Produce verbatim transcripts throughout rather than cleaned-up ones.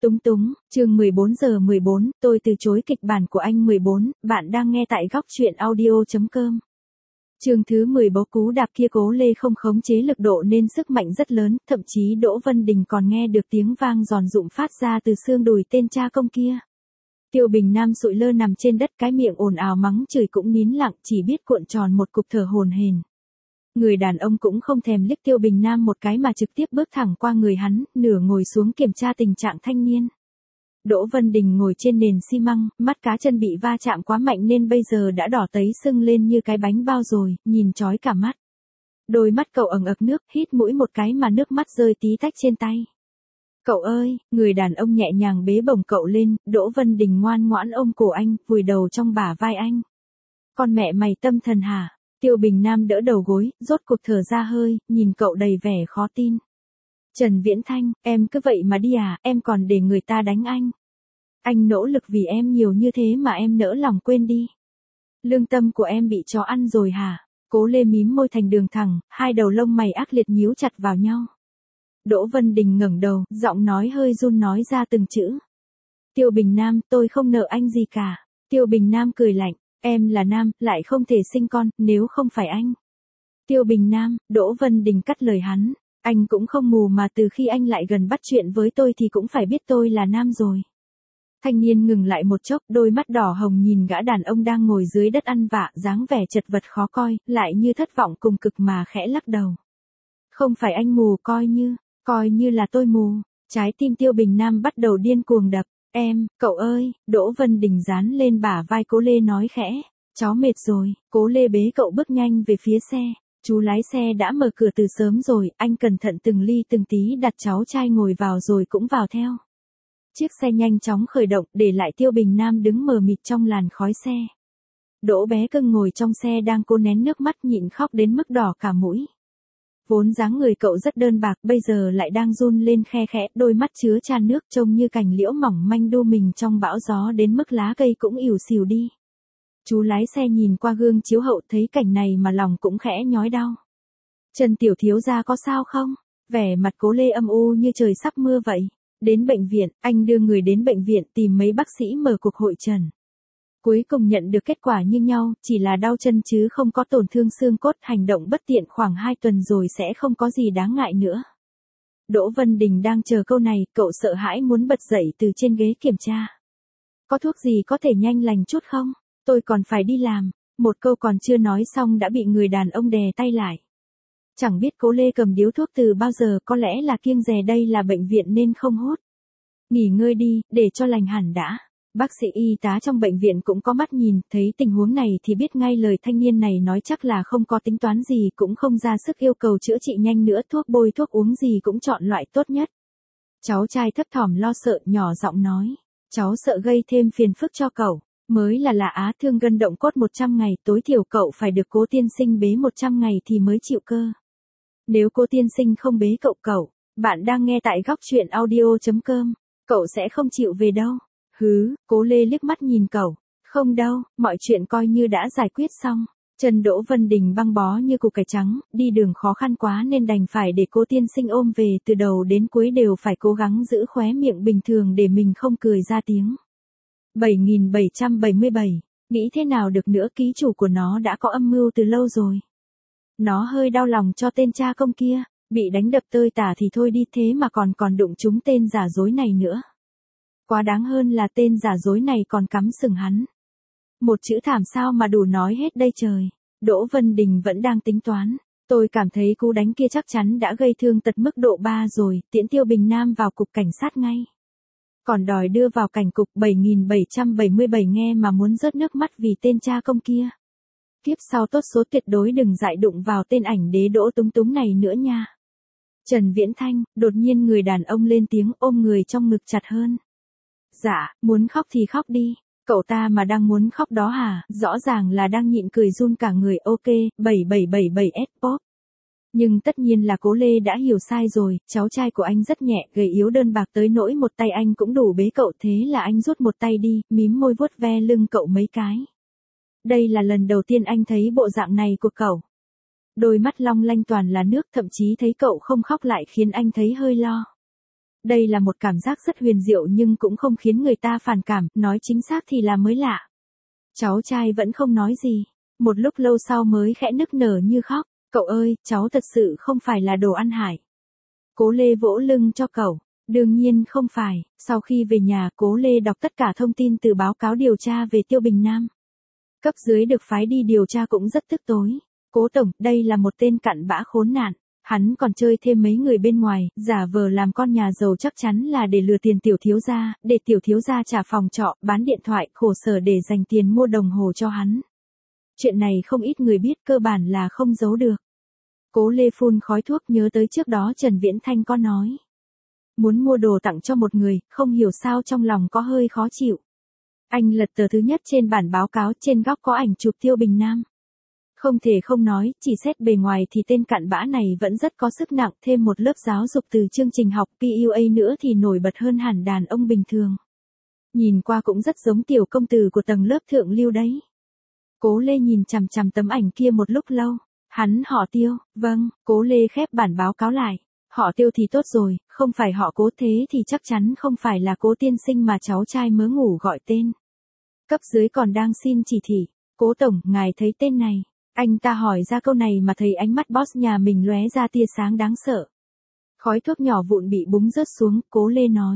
Túng túng, chương mười bốn giờ mười bốn, tôi từ chối kịch bản của anh mười bốn, bạn đang nghe tại góc truyện audio chấm com. Chương thứ mười bố cú đạp kia Cố Lê không khống chế lực độ nên sức mạnh rất lớn, thậm chí Đỗ Vân Đình còn nghe được tiếng vang giòn rụm phát ra từ xương đùi tên cha công kia. Tiêu Bình Nam sụi lơ nằm trên đất, cái miệng ồn ào mắng chửi cũng nín lặng, chỉ biết cuộn tròn một cục thở hổn hển. Người đàn ông cũng không thèm liếc Tiêu Bình Nam một cái mà trực tiếp bước thẳng qua người hắn, nửa ngồi xuống kiểm tra tình trạng thanh niên. Đỗ Vân Đình ngồi trên nền xi măng, mắt cá chân bị va chạm quá mạnh nên bây giờ đã đỏ tấy sưng lên như cái bánh bao rồi, nhìn chói cả mắt. Đôi mắt cậu ẩn ực nước, hít mũi một cái mà nước mắt rơi tí tách trên tay. Cậu ơi, người đàn ông nhẹ nhàng bế bổng cậu lên, Đỗ Vân Đình ngoan ngoãn ôm cổ anh, vùi đầu trong bả vai anh. Con mẹ mày tâm thần hả? Tiêu Bình Nam đỡ đầu gối, rốt cuộc thở ra hơi, nhìn cậu đầy vẻ khó tin. Trần Viễn Thanh, em cứ vậy mà đi à, em còn để người ta đánh anh. Anh nỗ lực vì em nhiều như thế mà em nỡ lòng quên đi. Lương tâm của em bị chó ăn rồi hả? Cố Lê mím môi thành đường thẳng, hai đầu lông mày ác liệt nhíu chặt vào nhau. Đỗ Vân Đình ngẩng đầu, giọng nói hơi run nói ra từng chữ. Tiêu Bình Nam, tôi không nợ anh gì cả. Tiêu Bình Nam cười lạnh. Em là nam, lại không thể sinh con, nếu không phải anh. Tiêu Bình Nam, Đỗ Vân Đình cắt lời hắn. Anh cũng không mù mà từ khi anh lại gần bắt chuyện với tôi thì cũng phải biết tôi là nam rồi. Thanh niên ngừng lại một chốc, đôi mắt đỏ hồng nhìn gã đàn ông đang ngồi dưới đất ăn vạ, dáng vẻ chật vật khó coi, lại như thất vọng cùng cực mà khẽ lắc đầu. Không phải anh mù, coi như, coi như là tôi mù. Trái tim Tiêu Bình Nam bắt đầu điên cuồng đập. Em, cậu ơi, Đỗ Vân Đình dán lên bả vai Cố Lê nói khẽ. Cháu mệt rồi, Cố Lê bế cậu bước nhanh về phía xe. Chú lái xe đã mở cửa từ sớm rồi, anh cẩn thận từng ly từng tí đặt cháu trai ngồi vào rồi cũng vào theo. Chiếc xe nhanh chóng khởi động, để lại Tiêu Bình Nam đứng mờ mịt trong làn khói xe. Đỗ bé cưng ngồi trong xe đang cố nén nước mắt nhịn khóc đến mức đỏ cả mũi. Vốn dáng người cậu rất đơn bạc, bây giờ lại đang run lên khe khẽ, đôi mắt chứa tràn nước trông như cành liễu mỏng manh đu mình trong bão gió đến mức lá cây cũng ỉu xìu đi. Chú lái xe nhìn qua gương chiếu hậu thấy cảnh này mà lòng cũng khẽ nhói đau. Trần tiểu thiếu gia có sao không? Vẻ mặt Cố Lê âm u như trời sắp mưa vậy. Đến bệnh viện, anh đưa người đến bệnh viện tìm mấy bác sĩ mở cuộc hội trần. Cuối cùng nhận được kết quả như nhau, chỉ là đau chân chứ không có tổn thương xương cốt, hành động bất tiện khoảng hai tuần rồi sẽ không có gì đáng ngại nữa. Đỗ Vân Đình đang chờ câu này, cậu sợ hãi muốn bật dậy từ trên ghế kiểm tra. Có thuốc gì có thể nhanh lành chút không? Tôi còn phải đi làm. Một câu còn chưa nói xong đã bị người đàn ông đè tay lại. Chẳng biết Cố Lê cầm điếu thuốc từ bao giờ, có lẽ là kiêng dè đây là bệnh viện nên không hút. Nghỉ ngơi đi, để cho lành hẳn đã. Bác sĩ y tá trong bệnh viện cũng có mắt nhìn, thấy tình huống này thì biết ngay lời thanh niên này nói chắc là không có tính toán gì, cũng không ra sức yêu cầu chữa trị nhanh nữa, thuốc bôi thuốc uống gì cũng chọn loại tốt nhất. Cháu trai thấp thỏm lo sợ nhỏ giọng nói, cháu sợ gây thêm phiền phức cho cậu, mới là là á thương gân động cốt một trăm ngày, tối thiểu cậu phải được Cố tiên sinh bế một trăm ngày thì mới chịu cơ. Nếu Cố tiên sinh không bế cậu cậu, bạn đang nghe tại góc truyện audio chấm com, cậu sẽ không chịu về đâu. Hứ, Cố Lê liếc mắt nhìn cậu. Không đâu, mọi chuyện coi như đã giải quyết xong. Chân Đỗ Vân Đình băng bó như củ cải trắng, đi đường khó khăn quá nên đành phải để Cố tiên sinh ôm về, từ đầu đến cuối đều phải cố gắng giữ khóe miệng bình thường để mình không cười ra tiếng. bảy nghìn bảy trăm bảy mươi bảy, nghĩ thế nào được nữa, ký chủ của nó đã có âm mưu từ lâu rồi. Nó hơi đau lòng cho tên cha công kia, bị đánh đập tơi tả thì thôi đi, thế mà còn còn đụng trúng tên giả dối này nữa. Quá đáng hơn là tên giả dối này còn cắm sừng hắn. Một chữ thảm sao mà đủ nói hết đây trời. Đỗ Vân Đình vẫn đang tính toán. Tôi cảm thấy cú đánh kia chắc chắn đã gây thương tật mức độ ba rồi, tiễn Tiêu Bình Nam vào cục cảnh sát ngay. Còn đòi đưa vào cảnh cục. Bảy nghìn bảy trăm bảy mươi bảy nghe mà muốn rớt nước mắt vì tên cha công kia. Kiếp sau tốt số tuyệt đối đừng dại đụng vào tên ảnh đế Đỗ Túng Túng này nữa nha. Trần Viễn Thanh, đột nhiên người đàn ông lên tiếng, ôm người trong ngực chặt hơn. Dạ, muốn khóc thì khóc đi. Cậu ta mà đang muốn khóc đó hả? Rõ ràng là đang nhịn cười run cả người. Ok, bảy bảy bảy bảy S pop. Nhưng tất nhiên là Cố Lê đã hiểu sai rồi, cháu trai của anh rất nhẹ, gầy yếu đơn bạc tới nỗi một tay anh cũng đủ bế cậu, thế là anh rút một tay đi, mím môi vuốt ve lưng cậu mấy cái. Đây là lần đầu tiên anh thấy bộ dạng này của cậu. Đôi mắt long lanh toàn là nước, thậm chí thấy cậu không khóc lại khiến anh thấy hơi lo. Đây là một cảm giác rất huyền diệu nhưng cũng không khiến người ta phản cảm, nói chính xác thì là mới lạ. Cháu trai vẫn không nói gì. Một lúc lâu sau mới khẽ nức nở như khóc. Cậu ơi, cháu thật sự không phải là đồ ăn hại. Cố Lê vỗ lưng cho cậu. Đương nhiên không phải. Sau khi về nhà, Cố Lê đọc tất cả thông tin từ báo cáo điều tra về Tiêu Bình Nam. Cấp dưới được phái đi điều tra cũng rất tức tối. Cố tổng, đây là một tên cặn bã khốn nạn. Hắn còn chơi thêm mấy người bên ngoài, giả vờ làm con nhà giàu chắc chắn là để lừa tiền tiểu thiếu gia, để tiểu thiếu gia trả phòng trọ, bán điện thoại, khổ sở để dành tiền mua đồng hồ cho hắn. Chuyện này không ít người biết, cơ bản là không giấu được. Cố Lê phun khói thuốc, nhớ tới trước đó Trần Viễn Thanh có nói. Muốn mua đồ tặng cho một người, không hiểu sao trong lòng có hơi khó chịu. Anh lật tờ thứ nhất trên bản báo cáo, trên góc có ảnh chụp Tiêu Bình Nam. Không thể không nói, chỉ xét bề ngoài thì tên cặn bã này vẫn rất có sức nặng, thêm một lớp giáo dục từ chương trình học pê u a nữa thì nổi bật hơn hẳn đàn ông bình thường. Nhìn qua cũng rất giống tiểu công tử của tầng lớp thượng lưu đấy. Cố Lê nhìn chằm chằm tấm ảnh kia một lúc lâu. Hắn họ Tiêu, vâng, Cố Lê khép bản báo cáo lại. Họ Tiêu thì tốt rồi, không phải họ Cố, thế thì chắc chắn không phải là Cố tiên sinh mà cháu trai mớ ngủ gọi tên. Cấp dưới còn đang xin chỉ thị. Cố tổng, ngài thấy tên này. Anh ta hỏi ra câu này mà thấy ánh mắt boss nhà mình lóe ra tia sáng đáng sợ. Khói thuốc nhỏ vụn bị búng rớt xuống, Cố Lê nói.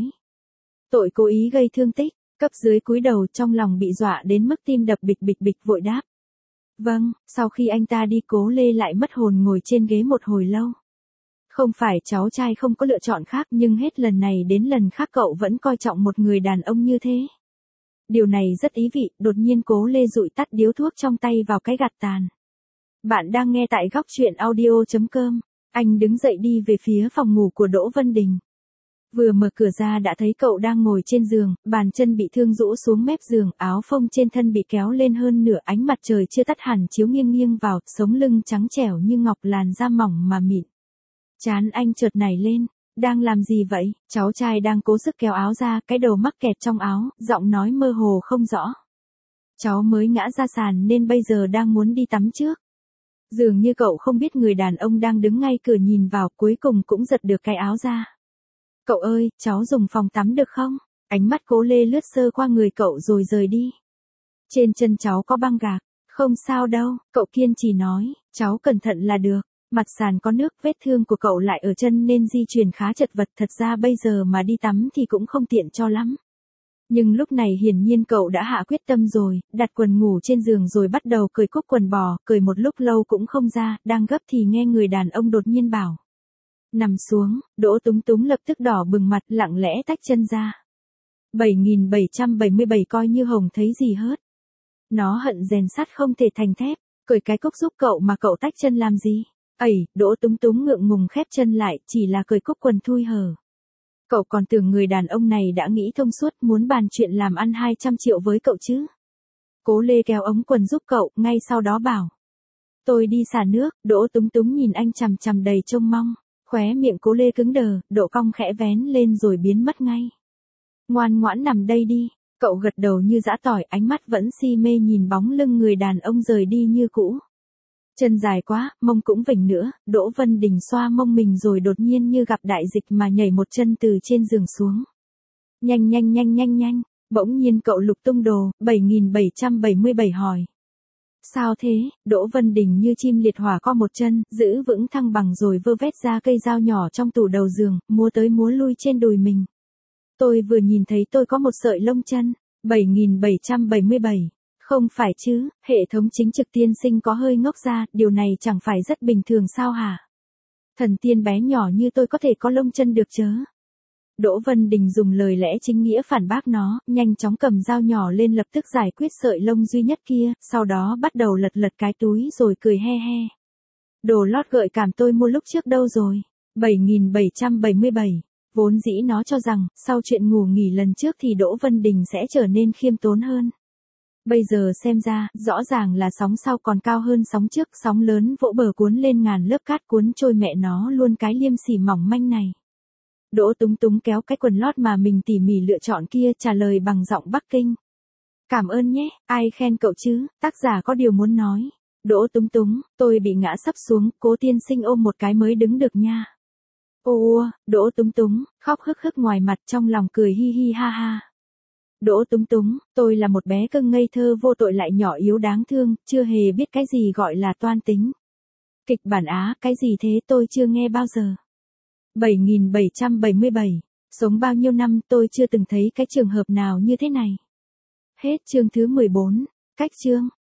Tội cố ý gây thương tích. Cấp dưới cúi đầu, trong lòng bị dọa đến mức tim đập bịch bịch bịch, vội đáp. Vâng, sau khi anh ta đi, Cố Lê lại mất hồn ngồi trên ghế một hồi lâu. Không phải cháu trai không có lựa chọn khác, nhưng hết lần này đến lần khác cậu vẫn coi trọng một người đàn ông như thế. Điều này rất ý vị, đột nhiên Cố Lê dụi tắt điếu thuốc trong tay vào cái gạt tàn. Bạn đang nghe tại góc truyện audio chấm com. Anh đứng dậy đi về phía phòng ngủ của Đỗ Vân Đình. Vừa mở cửa ra đã thấy cậu đang ngồi trên giường, bàn chân bị thương rũ xuống mép giường, áo phông trên thân bị kéo lên hơn nửa, ánh mặt trời chưa tắt hẳn chiếu nghiêng nghiêng vào, sống lưng trắng trẻo như ngọc, làn da mỏng mà mịn. Trán anh chợt nảy lên. Đang làm gì vậy? Cháu trai đang cố sức kéo áo ra, cái đầu mắc kẹt trong áo, giọng nói mơ hồ không rõ. Cháu mới ngã ra sàn nên bây giờ đang muốn đi tắm trước. Dường như cậu không biết người đàn ông đang đứng ngay cửa nhìn vào, cuối cùng cũng giật được cái áo ra. Cậu ơi, cháu dùng phòng tắm được không? Ánh mắt Cố Lê lướt sơ qua người cậu rồi rời đi. Trên chân cháu có băng gạc. Không sao đâu, cậu kiên trì nói, cháu cẩn thận là được. Mặt sàn có nước, vết thương của cậu lại ở chân nên di chuyển khá chật vật, thật ra bây giờ mà đi tắm thì cũng không tiện cho lắm. Nhưng lúc này hiển nhiên cậu đã hạ quyết tâm rồi, đặt quần ngủ trên giường rồi bắt đầu cởi cúc quần bò, cởi một lúc lâu cũng không ra, đang gấp thì nghe người đàn ông đột nhiên bảo. Nằm xuống, Đỗ Túng Túng lập tức đỏ bừng mặt, lặng lẽ tách chân ra. bảy nghìn bảy trăm bảy mươi bảy coi như Hồng thấy gì hớt. Nó hận rèn sắt không thể thành thép, cởi cái cúc giúp cậu mà cậu tách chân làm gì? Ẩy, Đỗ Túng Túng ngượng ngùng khép chân lại, chỉ là cởi cúc quần thui hở. Cậu còn tưởng người đàn ông này đã nghĩ thông suốt, muốn bàn chuyện làm ăn hai trăm triệu với cậu chứ. Cố Lê kéo ống quần giúp cậu, ngay sau đó bảo. Tôi đi xả nước. Đỗ Túng Túng nhìn anh chằm chằm đầy trông mong. Khóe miệng Cố Lê cứng đờ, độ cong khẽ vén lên rồi biến mất ngay. Ngoan ngoãn nằm đây đi. Cậu gật đầu như giã tỏi, ánh mắt vẫn si mê nhìn bóng lưng người đàn ông rời đi như cũ. Chân dài quá, mông cũng vểnh nữa. Đỗ Vân Đình xoa mông mình rồi đột nhiên như gặp đại dịch mà nhảy một chân từ trên giường xuống. Nhanh nhanh nhanh nhanh nhanh. Bỗng nhiên cậu lục tung đồ. bảy nghìn bảy trăm bảy mươi bảy hỏi. Sao thế? Đỗ Vân Đình như chim liệt hỏa co một chân, giữ vững thăng bằng rồi vơ vét ra cây dao nhỏ trong tủ đầu giường, múa tới múa lui trên đùi mình. Tôi vừa nhìn thấy tôi có một sợi lông chân. bảy nghìn bảy trăm bảy mươi bảy. Không phải chứ, hệ thống chính trực tiên sinh có hơi ngốc ra, điều này chẳng phải rất bình thường sao hả? Thần tiên bé nhỏ như tôi có thể có lông chân được chớ? Đỗ Vân Đình dùng lời lẽ chính nghĩa phản bác nó, nhanh chóng cầm dao nhỏ lên lập tức giải quyết sợi lông duy nhất kia, sau đó bắt đầu lật lật cái túi rồi cười he he. Đồ lót gợi cảm tôi mua lúc trước đâu rồi? bảy nghìn bảy trăm bảy mươi bảy. Vốn dĩ nó cho rằng, sau chuyện ngủ nghỉ lần trước thì Đỗ Vân Đình sẽ trở nên khiêm tốn hơn. Bây giờ xem ra, rõ ràng là sóng sau còn cao hơn sóng trước, sóng lớn vỗ bờ cuốn lên ngàn lớp cát cuốn trôi mẹ nó luôn cái liêm sỉ mỏng manh này. Đỗ Túng Túng kéo cái quần lót mà mình tỉ mỉ lựa chọn kia, trả lời bằng giọng Bắc Kinh. Cảm ơn nhé, ai khen cậu chứ, tác giả có điều muốn nói. Đỗ Túng Túng, tôi bị ngã sấp xuống, Cố tiên sinh ôm một cái mới đứng được nha. Ô ua, Đỗ Túng Túng, khóc hức hức ngoài mặt trong lòng cười hi hi ha ha. Đỗ Túng Túng, tôi là một bé cưng ngây thơ vô tội lại nhỏ yếu đáng thương, chưa hề biết cái gì gọi là toan tính. Kịch bản Á, cái gì thế tôi chưa nghe bao giờ. bảy nghìn bảy trăm bảy mươi bảy, sống bao nhiêu năm tôi chưa từng thấy cái trường hợp nào như thế này. Hết chương thứ mười bốn, cách chương.